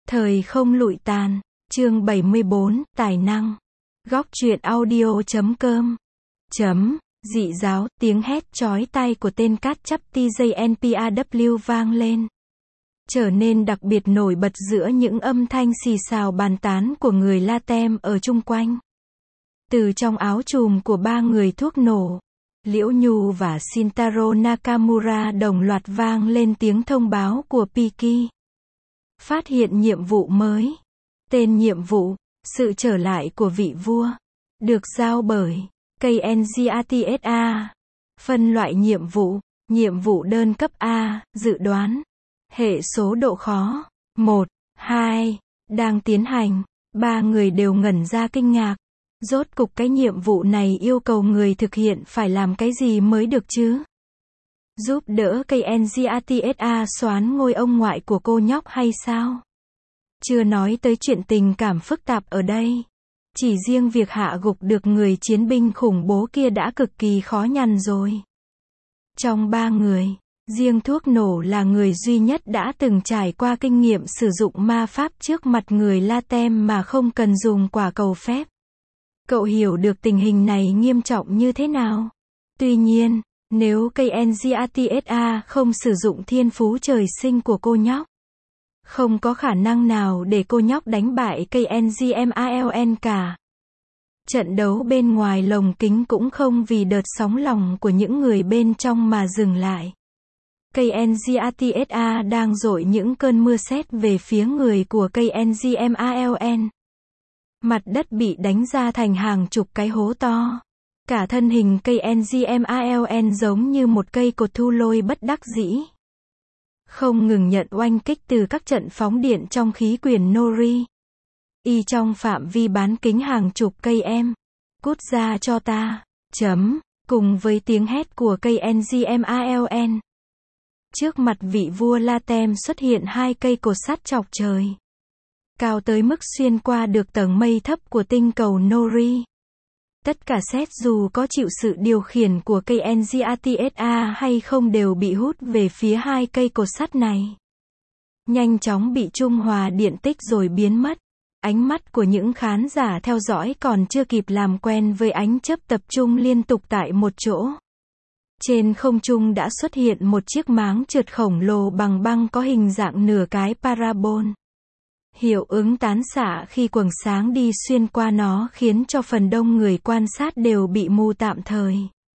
Thời không lụi tàn, chương 74, tài năng. Góc truyện audio.com. Dị giáo, tiếng hét chói tai của tên cát chắp TJNPAW vang lên. Trở nên đặc biệt nổi bật giữa những âm thanh xì xào bàn tán của người Latem ở chung quanh. Từ trong áo trùm của ba người thuốc nổ, Liễu Nhu và Shintaro Nakamura đồng loạt vang lên tiếng thông báo của Piki. Phát hiện nhiệm vụ mới. Tên nhiệm vụ, sự trở lại của vị vua. Được giao bởi KNGATSA. Phân loại nhiệm vụ đơn cấp A, dự đoán. Hệ số độ khó, 1, 2, đang tiến hành. Ba người đều ngẩn ra kinh ngạc. Rốt cục cái nhiệm vụ này yêu cầu người thực hiện phải làm cái gì mới được chứ? Giúp đỡ KNGATSA soán ngôi ông ngoại của cô nhóc hay sao? Chưa nói tới chuyện tình cảm phức tạp ở đây. Chỉ riêng việc hạ gục được người chiến binh khủng bố kia đã cực kỳ khó nhằn rồi. Trong ba người, riêng thuốc nổ là người duy nhất đã từng trải qua kinh nghiệm sử dụng ma pháp trước mặt người Latem mà không cần dùng quả cầu phép. Cậu hiểu được tình hình này nghiêm trọng như thế nào? Tuy nhiên, nếu KNGATSA không sử dụng thiên phú trời sinh của cô nhóc, không có khả năng nào để cô nhóc đánh bại KNGMALN cả. Trận đấu bên ngoài lồng kính cũng không vì đợt sóng lòng của những người bên trong mà dừng lại. KNGATSA đang dội những cơn mưa sét về phía người của KNGMALN. Mặt đất bị đánh ra thành hàng chục cái hố to. Cả thân hình KNGMALN giống như một cây cột thu lôi bất đắc dĩ. Không ngừng nhận oanh kích từ các trận phóng điện trong khí quyển Nori. Y trong phạm vi bán kính hàng chục cây em. Cút ra cho ta. Cùng với tiếng hét của KNGMALN. Trước mặt vị vua Latem xuất hiện hai cây cột sắt chọc trời. Cao tới mức xuyên qua được tầng mây thấp của tinh cầu Nori. Tất cả set dù có chịu sự điều khiển của KNGATSA hay không đều bị hút về phía hai cây cột sắt này. Nhanh chóng bị trung hòa điện tích rồi biến mất. Ánh mắt của những khán giả theo dõi còn chưa kịp làm quen với ánh chớp tập trung liên tục tại một chỗ. Trên không trung đã xuất hiện một chiếc máng trượt khổng lồ bằng băng có hình dạng nửa cái parabol. Hiệu ứng tán xạ khi quầng sáng đi xuyên qua nó khiến cho phần đông người quan sát đều bị mù tạm thời.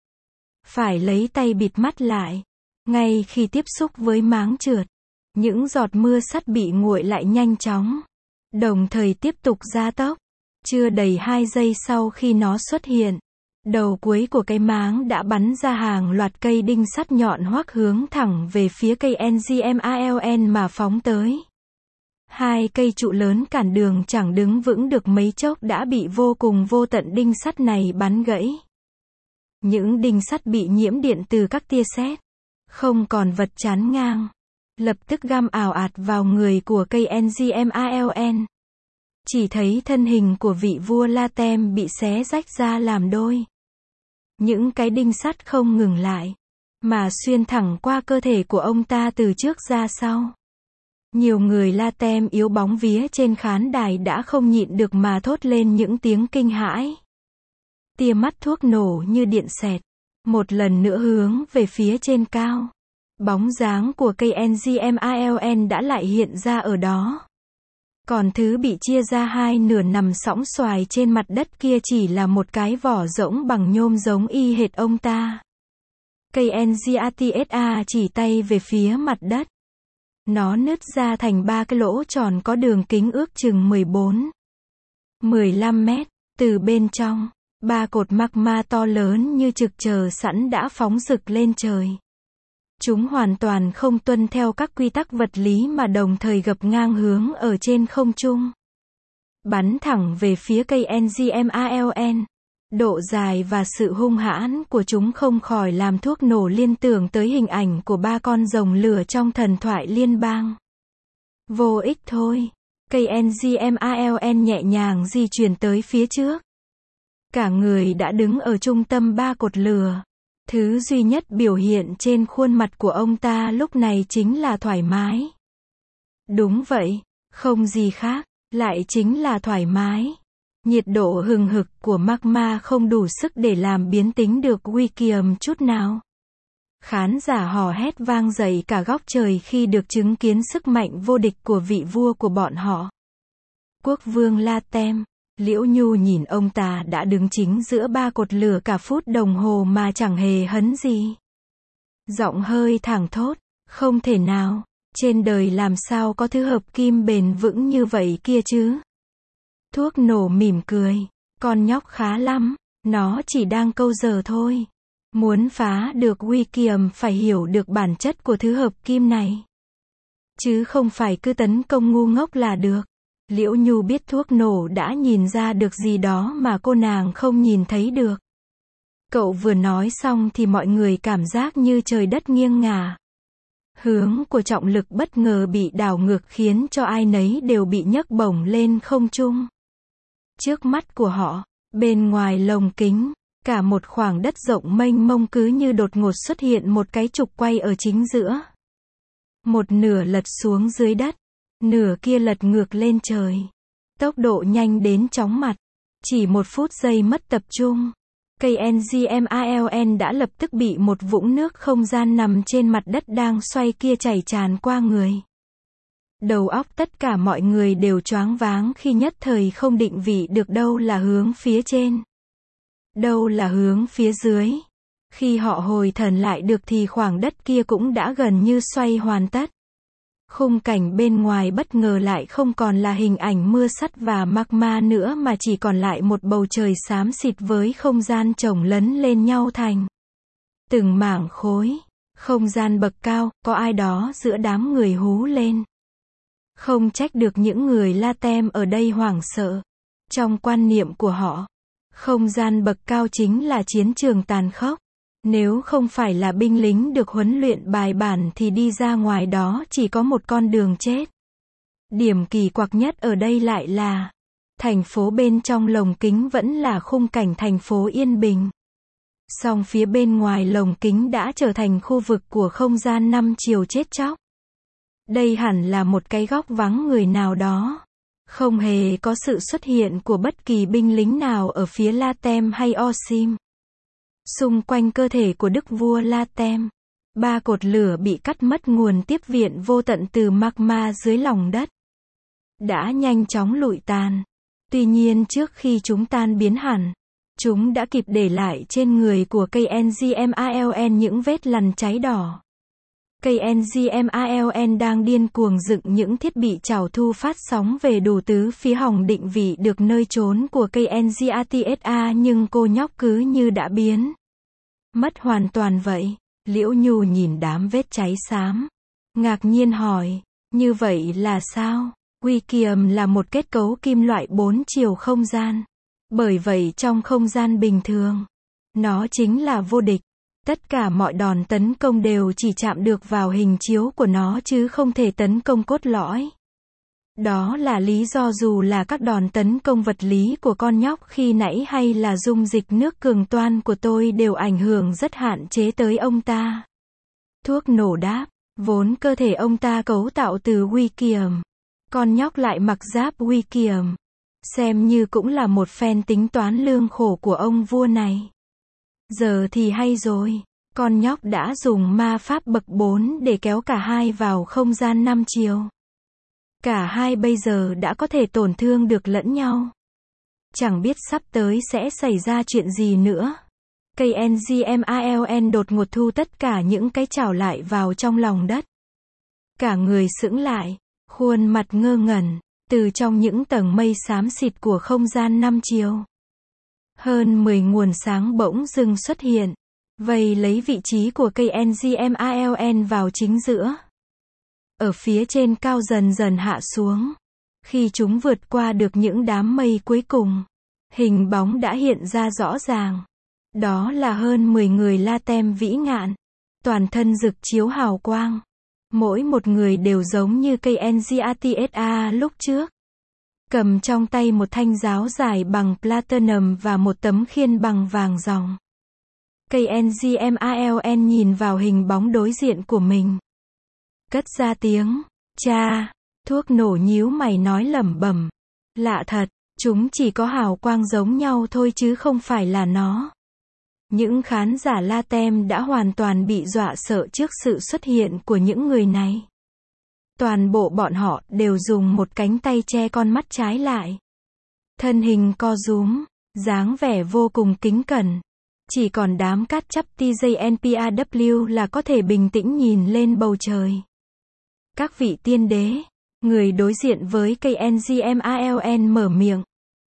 Phải lấy tay bịt mắt lại. Ngay khi tiếp xúc với máng trượt, những giọt mưa sắt bị nguội lại nhanh chóng. Đồng thời tiếp tục gia tốc. Chưa đầy 2 giây sau khi nó xuất hiện, đầu cuối của cái máng đã bắn ra hàng loạt cây đinh sắt nhọn hoắt hướng thẳng về phía cây KNGMALN mà phóng tới. Hai cây trụ lớn cản đường chẳng đứng vững được mấy chốc đã bị vô cùng vô tận đinh sắt này bắn gãy. Những đinh sắt bị nhiễm điện từ các tia sét, không còn vật chắn ngang, lập tức găm ào ạt vào người của cây KNGMALN. Chỉ thấy thân hình của vị vua Latem bị xé rách ra làm đôi. Những cái đinh sắt không ngừng lại, mà xuyên thẳng qua cơ thể của ông ta từ trước ra sau. Nhiều người Latem yếu bóng vía trên khán đài đã không nhịn được mà thốt lên những tiếng kinh hãi. Tia mắt thuốc nổ như điện xẹt, một lần nữa hướng về phía trên cao. Bóng dáng của KNGMALN đã lại hiện ra ở đó. Còn thứ bị chia ra hai nửa nằm sõng xoài trên mặt đất kia chỉ là một cái vỏ rỗng bằng nhôm giống y hệt ông ta. KNGATSA chỉ tay về phía mặt đất. Nó nứt ra thành 3 cái lỗ tròn có đường kính ước chừng 15 mét. Từ bên trong, 3 cột magma to lớn như trực chờ sẵn đã phóng rực lên trời. Chúng hoàn toàn không tuân theo các quy tắc vật lý mà đồng thời gập ngang hướng ở trên không trung. Bắn thẳng về phía cây KNGMALN. Độ dài và sự hung hãn của chúng không khỏi làm thuốc nổ liên tưởng tới hình ảnh của 3 con rồng lửa trong thần thoại liên bang. Vô ích thôi. Cây KNGMALN nhẹ nhàng di chuyển tới phía trước. Cả người đã đứng ở trung tâm 3 cột lửa. Thứ duy nhất biểu hiện trên khuôn mặt của ông ta lúc này chính là thoải mái. Đúng vậy, Không gì khác, lại chính là thoải mái. Nhiệt độ hừng hực của magma không đủ sức để làm biến tính được Wickham chút nào. Khán giả hò hét vang dậy cả góc trời khi được chứng kiến sức mạnh vô địch của vị vua của bọn họ. Quốc vương Latem. Liễu Nhu nhìn ông ta đã đứng chính giữa ba cột lửa cả phút đồng hồ mà chẳng hề hấn gì. Giọng hơi thẳng thốt, không thể nào, trên đời làm sao có thứ hợp kim bền vững như vậy kia chứ. Thuốc nổ mỉm cười, con nhóc khá lắm, nó chỉ đang câu giờ thôi. Muốn phá được Wickham phải hiểu được bản chất của thứ hợp kim này. Chứ không phải cứ tấn công ngu ngốc là được. Liễu Nhu biết thuốc nổ đã nhìn ra được gì đó mà cô nàng không nhìn thấy được. Cậu vừa nói xong thì mọi người cảm giác như trời đất nghiêng ngả. Hướng của trọng lực bất ngờ bị đảo ngược khiến cho ai nấy đều bị nhấc bổng lên không trung. Trước mắt của họ, bên ngoài lồng kính, cả một khoảng đất rộng mênh mông cứ như đột ngột xuất hiện một cái trục quay ở chính giữa. Một nửa lật xuống dưới đất, nửa kia lật ngược lên trời. Tốc độ nhanh đến chóng mặt. Chỉ 1 phút giây mất tập trung. KNZMALN đã lập tức bị một vũng nước không gian nằm trên mặt đất đang xoay kia chảy tràn qua người. Đầu óc tất cả mọi người đều choáng váng khi nhất thời không định vị được đâu là hướng phía trên, đâu là hướng phía dưới. Khi họ hồi thần lại được thì khoảng đất kia cũng đã gần như xoay hoàn tất. Khung cảnh bên ngoài bất ngờ lại không còn là hình ảnh mưa sắt và magma nữa mà chỉ còn lại một bầu trời xám xịt với không gian chồng lấn lên nhau thành từng mảng khối. Không gian bậc cao, có ai đó giữa đám người hú lên. Không trách được những người Latem ở đây hoảng sợ. Trong quan niệm của họ, không gian bậc cao chính là chiến trường tàn khốc. Nếu không phải là binh lính được huấn luyện bài bản thì đi ra ngoài đó chỉ có một con đường chết. Điểm kỳ quặc nhất ở đây lại là thành phố bên trong lồng kính vẫn là khung cảnh thành phố yên bình. Song phía bên ngoài lồng kính đã trở thành khu vực của không gian 5 chiều chết chóc. Đây hẳn là một cái góc vắng người nào đó. Không hề có sự xuất hiện của bất kỳ binh lính nào ở phía Latem hay Osim. Xung quanh cơ thể của đức vua Latem, 3 cột lửa bị cắt mất nguồn tiếp viện vô tận từ magma dưới lòng đất. Đã nhanh chóng lụi tàn. Tuy nhiên trước khi chúng tan biến hẳn, chúng đã kịp để lại trên người của KNZMALN những vết lằn cháy đỏ. KNZMALN đang điên cuồng dựng những thiết bị trảo thu phát sóng về đủ tứ phía hòng định vị được nơi trốn của KNZATSA nhưng cô nhóc cứ như đã biến mất hoàn toàn vậy. Liễu Nhu nhìn đám vết cháy xám, ngạc nhiên hỏi, như vậy là sao? Wickham là một kết cấu kim loại 4 chiều không gian. Bởi vậy trong không gian bình thường, nó chính là vô địch. Tất cả mọi đòn tấn công đều chỉ chạm được vào hình chiếu của nó chứ không thể tấn công cốt lõi. Đó là lý do dù là các đòn tấn công vật lý của con nhóc khi nãy hay là dung dịch nước cường toan của tôi đều ảnh hưởng rất hạn chế tới ông ta. Thuốc nổ đáp, vốn cơ thể ông ta cấu tạo từ Wickham. Con nhóc lại mặc giáp Wickham. Xem như cũng là một phen tính toán lương khổ của ông vua này. Giờ thì hay rồi, con nhóc đã dùng ma pháp bậc 4 để kéo cả hai vào không gian 5 chiều. Cả hai bây giờ đã có thể tổn thương được lẫn nhau. Chẳng biết sắp tới sẽ xảy ra chuyện gì nữa. KNZMALN đột ngột thu tất cả những cái chảo lại vào trong lòng đất. Cả người sững lại, khuôn mặt ngơ ngẩn, từ trong những tầng mây xám xịt của không gian 5 chiều. Hơn 10 nguồn sáng bỗng dưng xuất hiện, vây lấy vị trí của KNZMALN vào chính giữa. Ở phía trên cao dần dần hạ xuống. Khi chúng vượt qua được những đám mây cuối cùng, hình bóng đã hiện ra rõ ràng. Đó là hơn 10 người Latem vĩ ngạn, toàn thân rực chiếu hào quang. Mỗi một người đều giống như KNZATSA lúc trước. Cầm trong tay một thanh giáo dài bằng platinum và một tấm khiên bằng vàng ròng. KNZMALN nhìn vào hình bóng đối diện của mình. Cất ra tiếng, cha. Thuốc nổ nhíu mày nói lẩm bẩm. Lạ thật, chúng chỉ có hào quang giống nhau thôi chứ không phải là nó. Những khán giả Latem đã hoàn toàn bị dọa sợ trước sự xuất hiện của những người này. Toàn bộ bọn họ đều dùng một cánh tay che con mắt trái lại. Thân hình co rúm, dáng vẻ vô cùng kính cẩn. Chỉ còn đám cát chắp TJNPAW là có thể bình tĩnh nhìn lên bầu trời. Các vị tiên đế, người đối diện với KNGMALN mở miệng.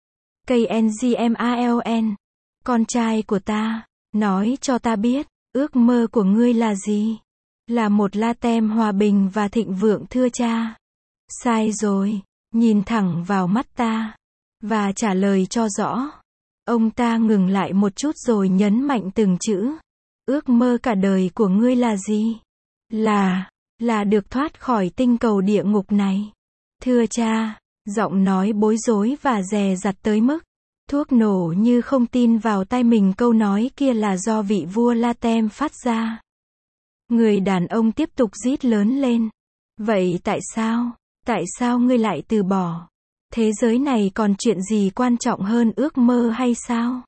KNGMALN, con trai của ta, nói cho ta biết, ước mơ của ngươi là gì? Là một Latem hòa bình và thịnh vượng thưa cha. Sai rồi, nhìn thẳng vào mắt ta, và trả lời cho rõ. Ông ta ngừng lại một chút rồi nhấn mạnh từng chữ. Ước mơ cả đời của ngươi là gì? Là được thoát khỏi tinh cầu địa ngục này. Thưa cha, giọng nói bối rối và dè dặt tới mức thuốc nổ như không tin vào tai mình câu nói kia là do vị vua Latem phát ra. Người đàn ông tiếp tục rít lớn lên. Vậy tại sao? Tại sao ngươi lại từ bỏ? Thế giới này còn chuyện gì quan trọng hơn ước mơ hay sao?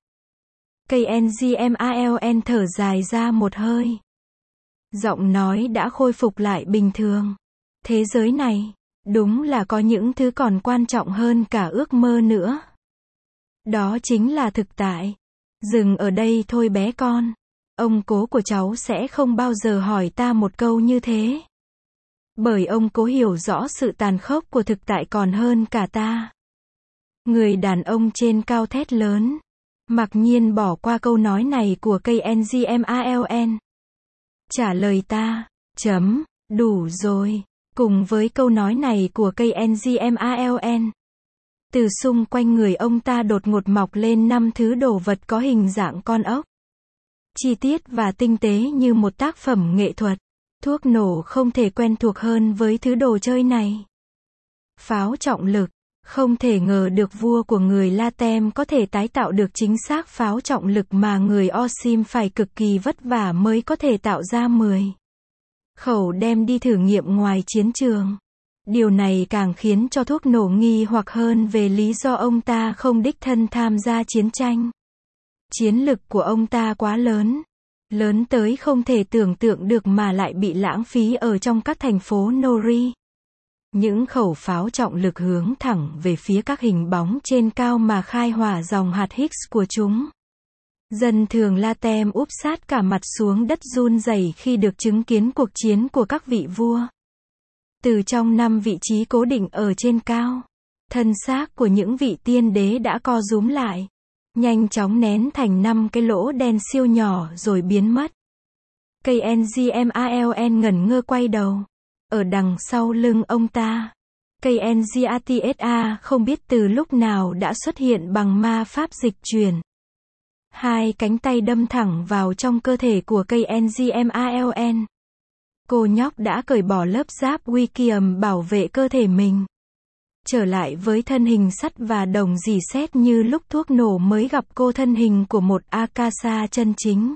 KNGMALN thở dài ra một hơi. Giọng nói đã khôi phục lại bình thường. Thế giới này, đúng là có những thứ còn quan trọng hơn cả ước mơ nữa. Đó chính là thực tại. Dừng ở đây thôi bé con. Ông cố của cháu sẽ không bao giờ hỏi ta một câu như thế. Bởi ông cố hiểu rõ sự tàn khốc của thực tại còn hơn cả ta. Người đàn ông trên cao thét lớn. Mặc nhiên bỏ qua câu nói này của KNGMALN. Trả lời ta. Đủ rồi. Cùng với câu nói này của KNGMALN. Từ xung quanh người ông ta đột ngột mọc lên 5 thứ đồ vật có hình dạng con ốc. Chi tiết và tinh tế như một tác phẩm nghệ thuật. Thuốc nổ không thể quen thuộc hơn với thứ đồ chơi này. Pháo trọng lực. Không thể ngờ được vua của người Latem có thể tái tạo được chính xác pháo trọng lực mà người Osim phải cực kỳ vất vả mới có thể tạo ra 10 khẩu đem đi thử nghiệm ngoài chiến trường. Điều này càng khiến cho thuốc nổ nghi hoặc hơn về lý do ông ta không đích thân tham gia chiến tranh. Chiến lực của ông ta quá lớn. Lớn tới không thể tưởng tượng được mà lại bị lãng phí ở trong các thành phố Nori. Những khẩu pháo trọng lực hướng thẳng về phía các hình bóng trên cao mà khai hỏa dòng hạt Higgs của chúng. Dân thường Latem úp sát cả mặt xuống đất run rẩy khi được chứng kiến cuộc chiến của các vị vua. Từ trong 5 vị trí cố định ở trên cao, thân xác của những vị tiên đế đã co rúm lại, nhanh chóng nén thành 5 cái lỗ đen siêu nhỏ rồi biến mất. KNGMALN ngẩn ngơ quay đầu. Ở đằng sau lưng ông ta, KNGATSA không biết từ lúc nào đã xuất hiện bằng ma pháp dịch chuyển. 2 cánh tay đâm thẳng vào trong cơ thể của KNGMALN. Cô nhóc đã cởi bỏ lớp giáp Wikium bảo vệ cơ thể mình. Trở lại với thân hình sắt và đồng dì xét như lúc thuốc nổ mới gặp cô, thân hình của một Akasa chân chính.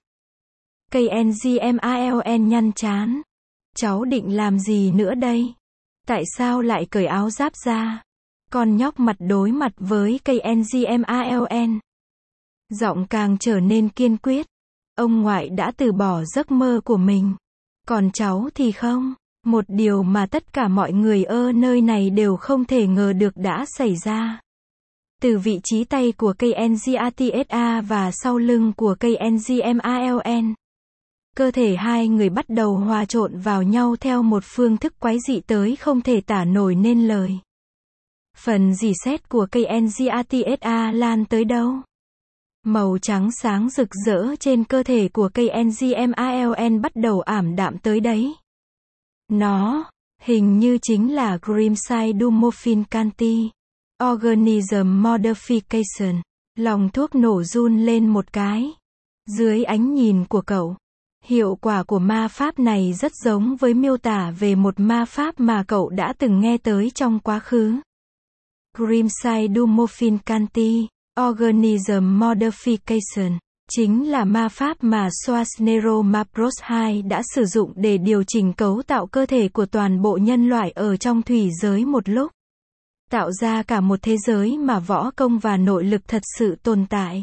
KNGMALN nhăn trán. Cháu định làm gì nữa đây? Tại sao lại cởi áo giáp ra? Con nhóc mặt đối mặt với KNGMALN. Giọng càng trở nên kiên quyết. Ông ngoại đã từ bỏ giấc mơ của mình. Còn cháu thì không. Một điều mà tất cả mọi người ở nơi này đều không thể ngờ được đã xảy ra. Từ vị trí tay của KNGATSA và sau lưng của KNGMALN. Cơ thể hai người bắt đầu hòa trộn vào nhau theo một phương thức quái dị tới không thể tả nổi nên lời. Phần dì xét của KNGATSA lan tới đâu? Màu trắng sáng rực rỡ trên cơ thể của KNGMALN bắt đầu ảm đạm tới đấy. Nó, hình như chính là Grimside Dumorphin Canti. Organism Modification. Lòng thuốc nổ run lên một cái. Dưới ánh nhìn của cậu, hiệu quả của ma pháp này rất giống với miêu tả về một ma pháp mà cậu đã từng nghe tới trong quá khứ. Grimside Dumorphin Canti. Organism Modification. Chính là ma pháp mà Schwarzenegger Mapros 2 đã sử dụng để điều chỉnh cấu tạo cơ thể của toàn bộ nhân loại ở trong thủy giới một lúc. Tạo ra cả một thế giới mà võ công và nội lực thật sự tồn tại.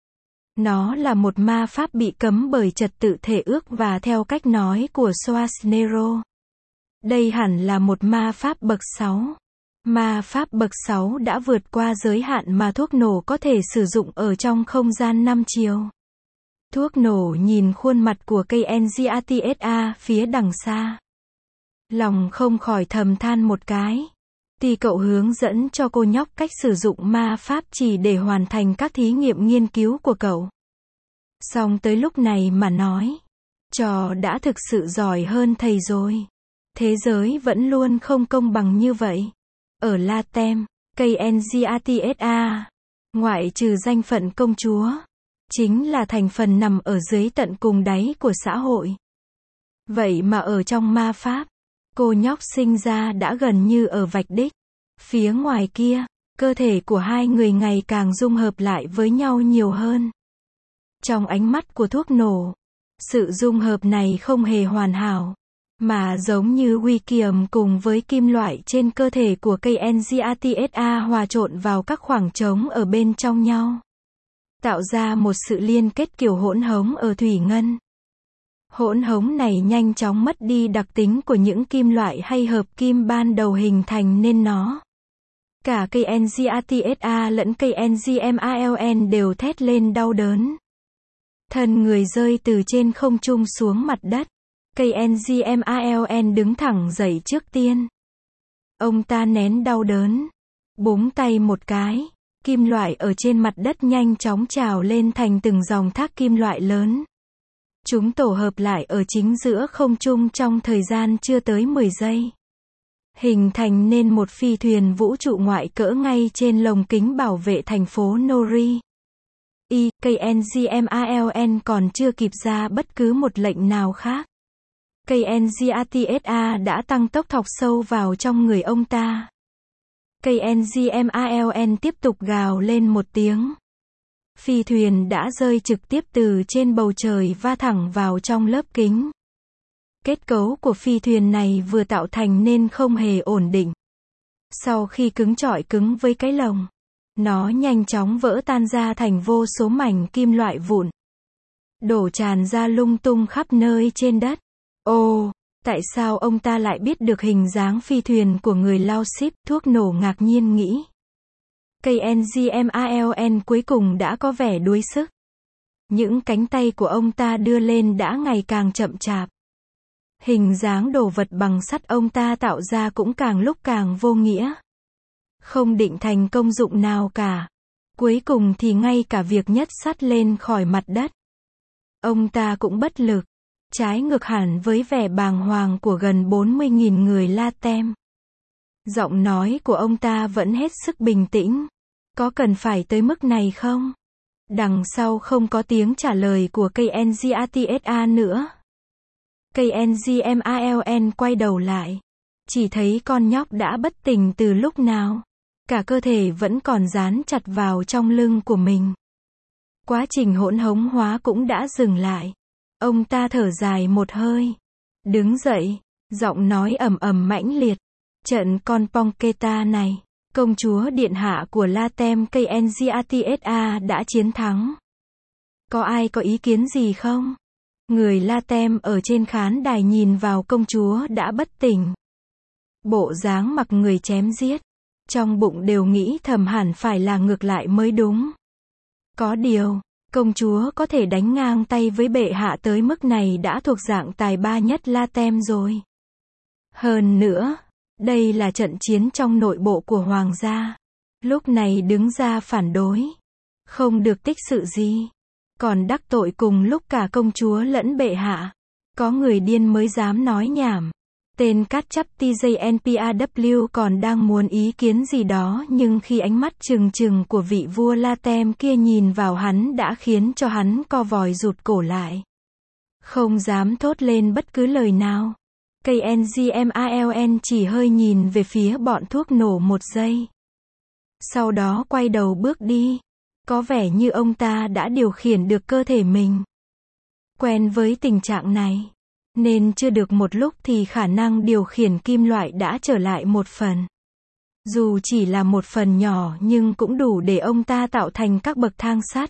Nó là một ma pháp bị cấm bởi trật tự thể ước và theo cách nói của Schwarzenegger. Đây hẳn là một ma pháp bậc 6. Ma pháp bậc 6 đã vượt qua giới hạn mà thuốc nổ có thể sử dụng ở trong không gian 5 chiều. Thuốc nổ nhìn khuôn mặt của cây NGATSA phía đằng xa. Lòng không khỏi thầm than một cái. Thì cậu hướng dẫn cho cô nhóc cách sử dụng ma pháp chỉ để hoàn thành các thí nghiệm nghiên cứu của cậu. Xong tới lúc này mà nói. Trò đã thực sự giỏi hơn thầy rồi. Thế giới vẫn luôn không công bằng như vậy. Ở Latem, cây NGATSA, ngoại trừ danh phận công chúa, chính là thành phần nằm ở dưới tận cùng đáy của xã hội. Vậy mà ở trong ma pháp, cô nhóc sinh ra đã gần như ở vạch đích. Phía ngoài kia, cơ thể của hai người ngày càng dung hợp lại với nhau nhiều hơn. Trong ánh mắt của thuốc nổ, sự dung hợp này không hề hoàn hảo, mà giống như Wickium cùng với kim loại trên cơ thể của cây NGATSA hòa trộn vào các khoảng trống ở bên trong nhau. Tạo ra một sự liên kết kiểu hỗn hống ở thủy ngân. Hỗn hống này nhanh chóng mất đi đặc tính của những kim loại hay hợp kim ban đầu hình thành nên nó. Cả cây NGATSA lẫn cây NGMALN đều thét lên đau đớn. Thân người rơi từ trên không trung xuống mặt đất. Cây NGMALN đứng thẳng dậy trước tiên. Ông ta nén đau đớn. Búng tay một cái. Kim loại ở trên mặt đất nhanh chóng trào lên thành từng dòng thác kim loại lớn. Chúng tổ hợp lại ở chính giữa không trung trong thời gian chưa tới 10 giây. Hình thành nên một phi thuyền vũ trụ ngoại cỡ ngay trên lồng kính bảo vệ thành phố Nori. Cây NGMALN còn chưa kịp ra bất cứ một lệnh nào khác. Cây NGATSA đã tăng tốc thọc sâu vào trong người ông ta. Cây NGMALN tiếp tục gào lên một tiếng. Phi thuyền đã rơi trực tiếp từ trên bầu trời va thẳng vào trong lớp kính. Kết cấu của phi thuyền này vừa tạo thành nên không hề ổn định. Sau khi cứng chọi cứng với cái lồng, nó nhanh chóng vỡ tan ra thành vô số mảnh kim loại vụn. Đổ tràn ra lung tung khắp nơi trên đất. Ồ, tại sao ông ta lại biết được hình dáng phi thuyền của người lao ship? Thuốc nổ ngạc nhiên nghĩ. Cây NGMALN cuối cùng đã có vẻ đuối sức. Những cánh tay của ông ta đưa lên đã ngày càng chậm chạp. Hình dáng đồ vật bằng sắt ông ta tạo ra cũng càng lúc càng vô nghĩa. Không định thành công dụng nào cả. Cuối cùng thì ngay cả việc nhấc sắt lên khỏi mặt đất, ông ta cũng bất lực. Trái ngược hẳn với vẻ bàng hoàng của gần 40.000 người Latem. Giọng nói của ông ta vẫn hết sức bình tĩnh. Có cần phải tới mức này không? Đằng sau không có tiếng trả lời của cây NGATSA nữa. Cây NGMALN quay đầu lại. Chỉ thấy con nhóc đã bất tỉnh từ lúc nào. Cả cơ thể vẫn còn dán chặt vào trong lưng của mình. Quá trình hỗn hống hóa cũng đã dừng lại. Ông ta thở dài một hơi. Đứng dậy. Giọng nói ầm ầm mãnh liệt. Trận con Ponketa này. Công chúa điện hạ của Latem cây NGATSA đã chiến thắng. Có ai có ý kiến gì không? Người Latem ở trên khán đài nhìn vào công chúa đã bất tỉnh. Bộ dáng mặc người chém giết. Trong bụng đều nghĩ thầm hẳn phải là ngược lại mới đúng. Có điều, công chúa có thể đánh ngang tay với bệ hạ tới mức này đã thuộc dạng tài ba nhất Latem rồi. Hơn nữa, đây là trận chiến trong nội bộ của hoàng gia. Lúc này đứng ra phản đối. Không được tích sự gì. Còn đắc tội cùng lúc cả công chúa lẫn bệ hạ. Có người điên mới dám nói nhảm. Tên cát chắp TJNPAW còn đang muốn ý kiến gì đó nhưng khi ánh mắt trừng trừng của vị vua Latem kia nhìn vào hắn đã khiến cho hắn co vòi rụt cổ lại. Không dám thốt lên bất cứ lời nào. Cây NGMALN chỉ hơi nhìn về phía bọn thuốc nổ một giây. Sau đó quay đầu bước đi. Có vẻ như ông ta đã điều khiển được cơ thể mình. Quen với tình trạng này, nên chưa được một lúc thì khả năng điều khiển kim loại đã trở lại một phần. Dù chỉ là một phần nhỏ nhưng cũng đủ để ông ta tạo thành các bậc thang sắt.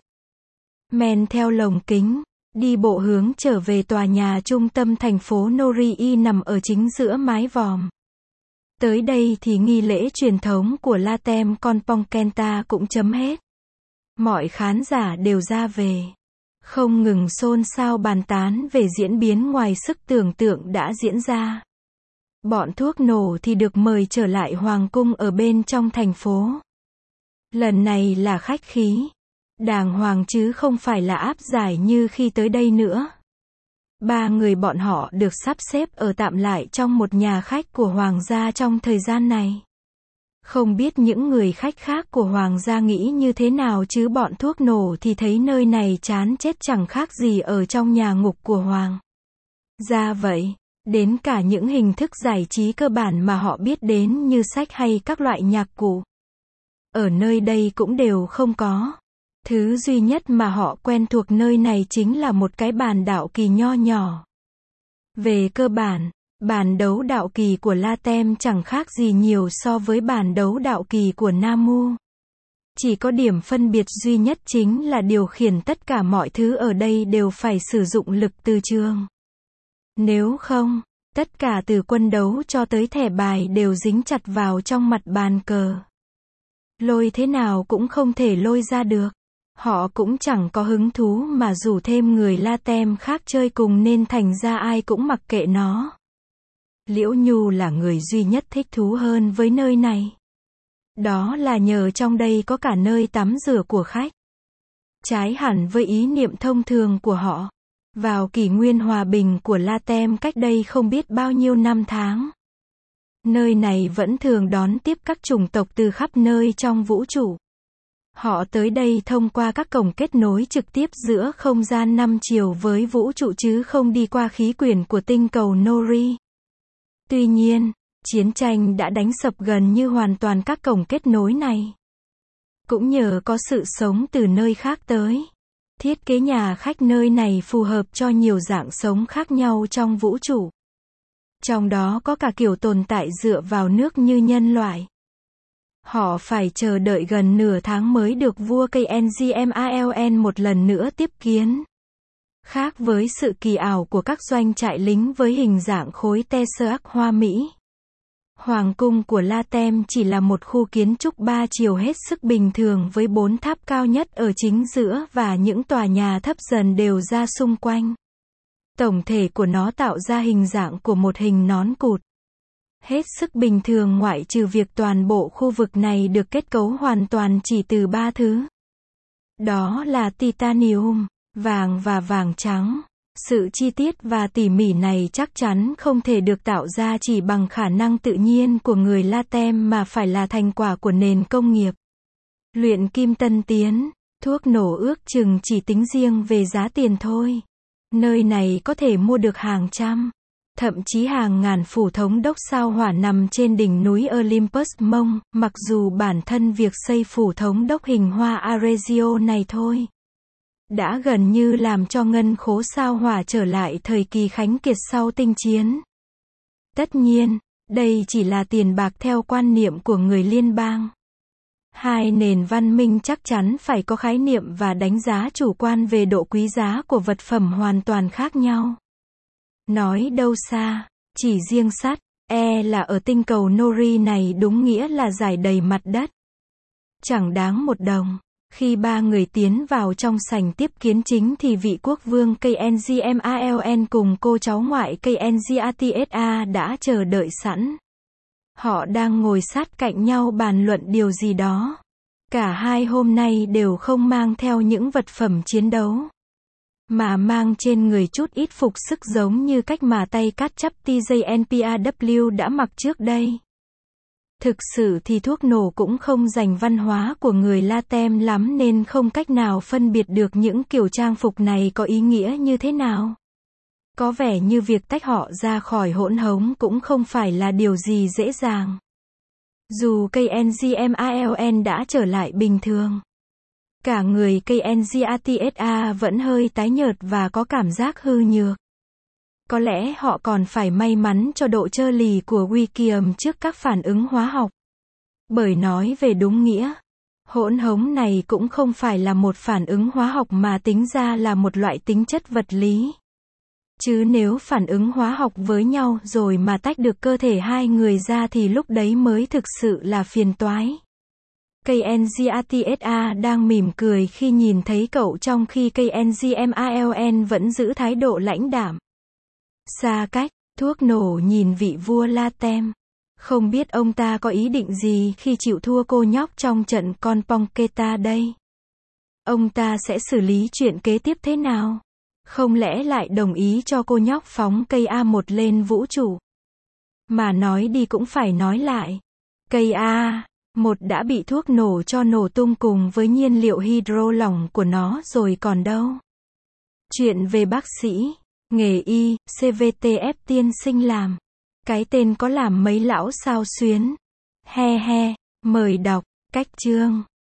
Men theo lồng kính, đi bộ hướng trở về tòa nhà trung tâm thành phố Norii nằm ở chính giữa mái vòm. Tới đây thì nghi lễ truyền thống của Latem Konpong Kenta cũng chấm hết. Mọi khán giả đều ra về. Không ngừng xôn xao bàn tán về diễn biến ngoài sức tưởng tượng đã diễn ra. Bọn thuốc nổ thì được mời trở lại hoàng cung ở bên trong thành phố. Lần này là khách khí, đàng hoàng chứ không phải là áp giải như khi tới đây nữa. 3 người bọn họ được sắp xếp ở tạm lại trong một nhà khách của hoàng gia trong thời gian này. Không biết những người khách khác của hoàng gia nghĩ như thế nào chứ bọn thuốc nổ thì thấy nơi này chán chết chẳng khác gì ở trong nhà ngục của hoàng gia vậy. Đến cả những hình thức giải trí cơ bản mà họ biết đến như sách hay các loại nhạc cụ, ở nơi đây cũng đều không có. Thứ duy nhất mà họ quen thuộc nơi này chính là một cái bàn đạo kỳ nho nhỏ. Về cơ bản, bàn đấu đạo kỳ của Latem chẳng khác gì nhiều so với bàn đấu đạo kỳ của Namu. Chỉ có điểm phân biệt duy nhất chính là điều khiển tất cả mọi thứ ở đây đều phải sử dụng lực từ trường. Nếu không, tất cả từ quân đấu cho tới thẻ bài đều dính chặt vào trong mặt bàn cờ. Lôi thế nào cũng không thể lôi ra được. Họ cũng chẳng có hứng thú mà rủ thêm người Latem khác chơi cùng nên thành ra ai cũng mặc kệ nó. Liễu Nhu là người duy nhất thích thú hơn với nơi này. Đó là nhờ trong đây có cả nơi tắm rửa của khách. Trái hẳn với ý niệm thông thường của họ. Vào kỷ nguyên hòa bình của Latem cách đây không biết bao nhiêu năm tháng, nơi này vẫn thường đón tiếp các chủng tộc từ khắp nơi trong vũ trụ. Họ tới đây thông qua các cổng kết nối trực tiếp giữa không gian 5 chiều với vũ trụ chứ không đi qua khí quyển của tinh cầu Nori. Tuy nhiên, chiến tranh đã đánh sập gần như hoàn toàn các cổng kết nối này. Cũng nhờ có sự sống từ nơi khác tới, thiết kế nhà khách nơi này phù hợp cho nhiều dạng sống khác nhau trong vũ trụ. Trong đó có cả kiểu tồn tại dựa vào nước như nhân loại. Họ phải chờ đợi gần nửa tháng mới được vua KNZMALN một lần nữa tiếp kiến. Khác với sự kỳ ảo của các doanh trại lính với hình dạng khối Tesseract hoa Mỹ, Hoàng cung của Latem chỉ là một khu kiến trúc 3 chiều hết sức bình thường với 4 tháp cao nhất ở chính giữa và những tòa nhà thấp dần đều ra xung quanh. Tổng thể của nó tạo ra hình dạng của một hình nón cụt. Hết sức bình thường ngoại trừ việc toàn bộ khu vực này được kết cấu hoàn toàn chỉ từ 3 thứ. Đó là titanium, vàng và vàng trắng. Sự chi tiết và tỉ mỉ này chắc chắn không thể được tạo ra chỉ bằng khả năng tự nhiên của người Latem mà phải là thành quả của nền công nghiệp luyện kim tân tiến. Thuốc nổ ước chừng chỉ tính riêng về giá tiền thôi. Nơi này có thể mua được hàng trăm, thậm chí hàng ngàn phủ thống đốc sao hỏa nằm trên đỉnh núi Olympus Mông, mặc dù bản thân việc xây phủ thống đốc hình hoa Arezzo này thôi đã gần như làm cho ngân khố sao hỏa trở lại thời kỳ khánh kiệt sau tinh chiến. Tất nhiên, đây chỉ là tiền bạc theo quan niệm của người liên bang. Hai nền văn minh chắc chắn phải có khái niệm và đánh giá chủ quan về độ quý giá của vật phẩm hoàn toàn khác nhau. Nói đâu xa, chỉ riêng sắt, là ở tinh cầu Nori này đúng nghĩa là rải đầy mặt đất. Chẳng đáng một đồng. Khi 3 người tiến vào trong sảnh tiếp kiến chính thì vị quốc vương KNZMALN cùng cô cháu ngoại KNZATSA đã chờ đợi sẵn. Họ đang ngồi sát cạnh nhau bàn luận điều gì đó. Cả hai hôm nay đều không mang theo những vật phẩm chiến đấu, mà mang trên người chút ít phục sức giống như cách mà tay cắt chắp TJNPAW đã mặc trước đây. Thực sự thì thuốc nổ cũng không dành văn hóa của người Latem lắm nên không cách nào phân biệt được những kiểu trang phục này có ý nghĩa như thế nào. Có vẻ như việc tách họ ra khỏi hỗn hống cũng không phải là điều gì dễ dàng. Dù KNZMALN đã trở lại bình thường, Cả người KNGATSA vẫn hơi tái nhợt và có cảm giác hư nhược. Có lẽ họ còn phải may mắn cho độ trơ lì của Wickham trước các phản ứng hóa học. Bởi nói về đúng nghĩa, hỗn hống này cũng không phải là một phản ứng hóa học mà tính ra là một loại tính chất vật lý. Chứ nếu phản ứng hóa học với nhau rồi mà tách được cơ thể hai người ra thì lúc đấy mới thực sự là phiền toái. KNGATSA đang mỉm cười khi nhìn thấy cậu trong khi KNGMALN vẫn giữ thái độ lãnh đạm. Xa cách, thuốc nổ nhìn vị vua Latem. Không biết ông ta có ý định gì khi chịu thua cô nhóc trong trận con Ponqueta đây. Ông ta sẽ xử lý chuyện kế tiếp thế nào? Không lẽ lại đồng ý cho cô nhóc phóng cây A1 lên vũ trụ? Mà nói đi cũng phải nói lại. Cây A1 đã bị thuốc nổ cho nổ tung cùng với nhiên liệu hydro lỏng của nó rồi còn đâu. Chuyện về bác sĩ, nghề y, CVTF tiên sinh làm. Cái tên có làm mấy lão sao xuyến. He he, mời đọc, cách chương.